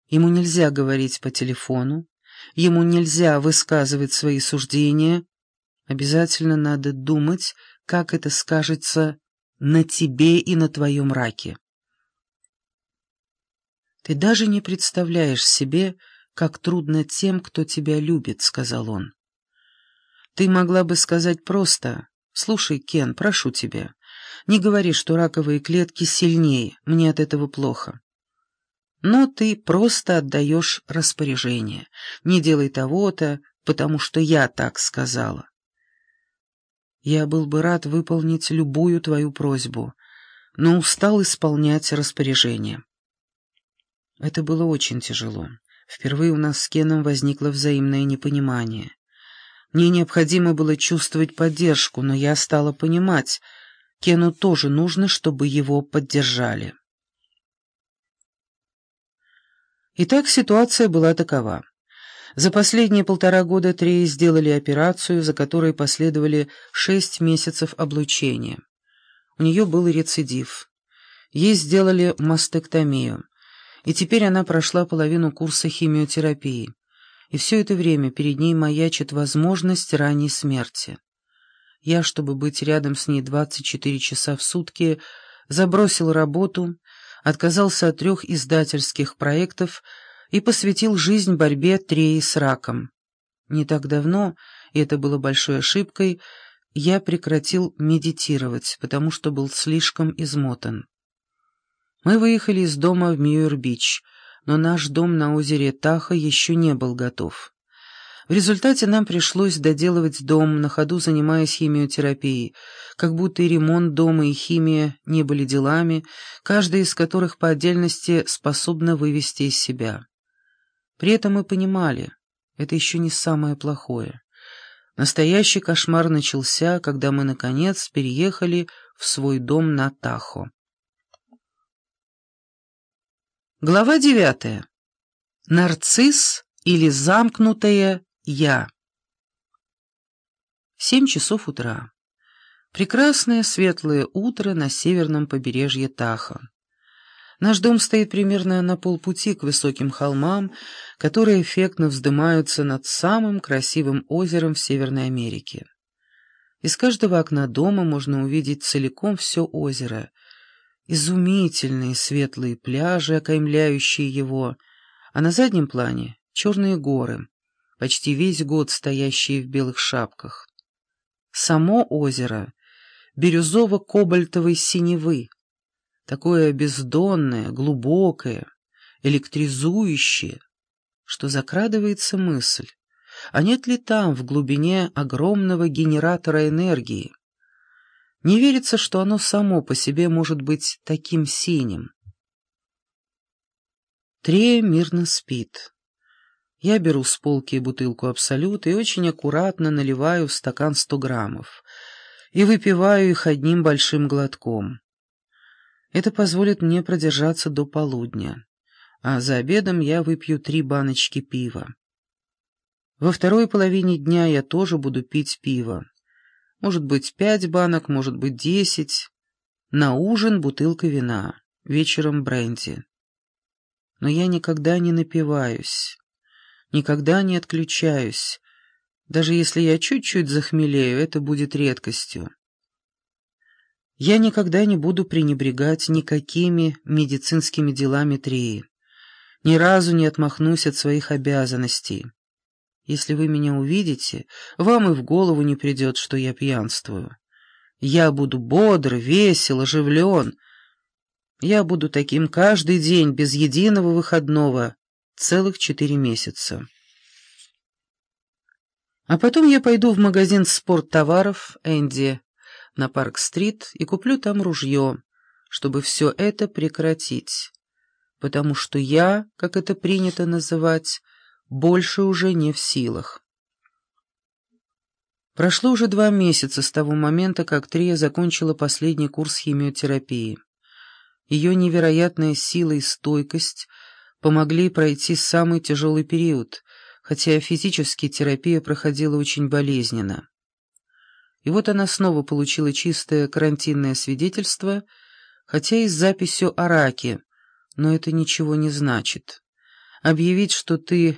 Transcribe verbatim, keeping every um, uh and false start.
Ему нельзя говорить по телефону, ему нельзя высказывать свои суждения. Обязательно надо думать, как это скажется на тебе и на твоем раке. «Ты даже не представляешь себе, как трудно тем, кто тебя любит», — сказал он. «Ты могла бы сказать просто: слушай, Кен, прошу тебя, не говори, что раковые клетки сильнее, мне от этого плохо. Но ты просто отдаешь распоряжение: не делай того-то, потому что я так сказала. Я был бы рад выполнить любую твою просьбу, но устал исполнять распоряжение». Это было очень тяжело. Впервые у нас с Кеном возникло взаимное непонимание. Мне необходимо было чувствовать поддержку, но я стала понимать, Кену тоже нужно, чтобы его поддержали. Итак, ситуация была такова. За последние полтора года Трее сделали операцию, за которой последовали шесть месяцев облучения. У нее был рецидив. Ей сделали мастектомию. И теперь она прошла половину курса химиотерапии, и все это время перед ней маячит возможность ранней смерти. Я, чтобы быть рядом с ней двадцать четыре часа в сутки, забросил работу, отказался от трех издательских проектов и посвятил жизнь борьбе Треи с раком. Не так давно, и это было большой ошибкой, я прекратил медитировать, потому что был слишком измотан. Мы выехали из дома в Мьюир-Бич, но наш дом на озере Тахо еще не был готов. В результате нам пришлось доделывать дом, на ходу занимаясь химиотерапией, как будто и ремонт дома, и химия не были делами, каждая из которых по отдельности способна вывести из себя. При этом мы понимали, это еще не самое плохое. Настоящий кошмар начался, когда мы, наконец, переехали в свой дом на Тахо. Глава девятая. Нарцисс или замкнутое «я». Семь часов утра. Прекрасное светлое утро на северном побережье Тахо. Наш дом стоит примерно на полпути к высоким холмам, которые эффектно вздымаются над самым красивым озером в Северной Америке. Из каждого окна дома можно увидеть целиком все озеро. Изумительные светлые пляжи, окаймляющие его, а на заднем плане черные горы, почти весь год стоящие в белых шапках. Само озеро бирюзово-кобальтовой синевы, такое бездонное, глубокое, электризующее, что закрадывается мысль, а нет ли там в глубине огромного генератора энергии? Не верится, что оно само по себе может быть таким синим. Трея мирно спит. Я беру с полки бутылку «Абсолют» и очень аккуратно наливаю в стакан сто граммов и выпиваю их одним большим глотком. Это позволит мне продержаться до полудня, а за обедом я выпью три баночки пива. Во второй половине дня я тоже буду пить пиво. Может быть, пять банок, может быть, десять. На ужин бутылка вина, вечером бренди. Но я никогда не напиваюсь, никогда не отключаюсь. Даже если я чуть-чуть захмелею, это будет редкостью. Я никогда не буду пренебрегать никакими медицинскими делами Треи. Ни разу не отмахнусь от своих обязанностей. Если вы меня увидите, вам и в голову не придет, что я пьянствую. Я буду бодр, весел, оживлен. Я буду таким каждый день, без единого выходного, целых четыре месяца. А потом я пойду в магазин спорттоваров «Энди» на Парк-стрит и куплю там ружье, чтобы все это прекратить, потому что я, как это принято называть, больше уже не в силах. Прошло уже два месяца с того момента, как Трея закончила последний курс химиотерапии. Ее невероятная сила и стойкость помогли пройти самый тяжелый период, хотя физически терапия проходила очень болезненно. И вот она снова получила чистое карантинное свидетельство, хотя и с записью о раке, но это ничего не значит. объявить, что ты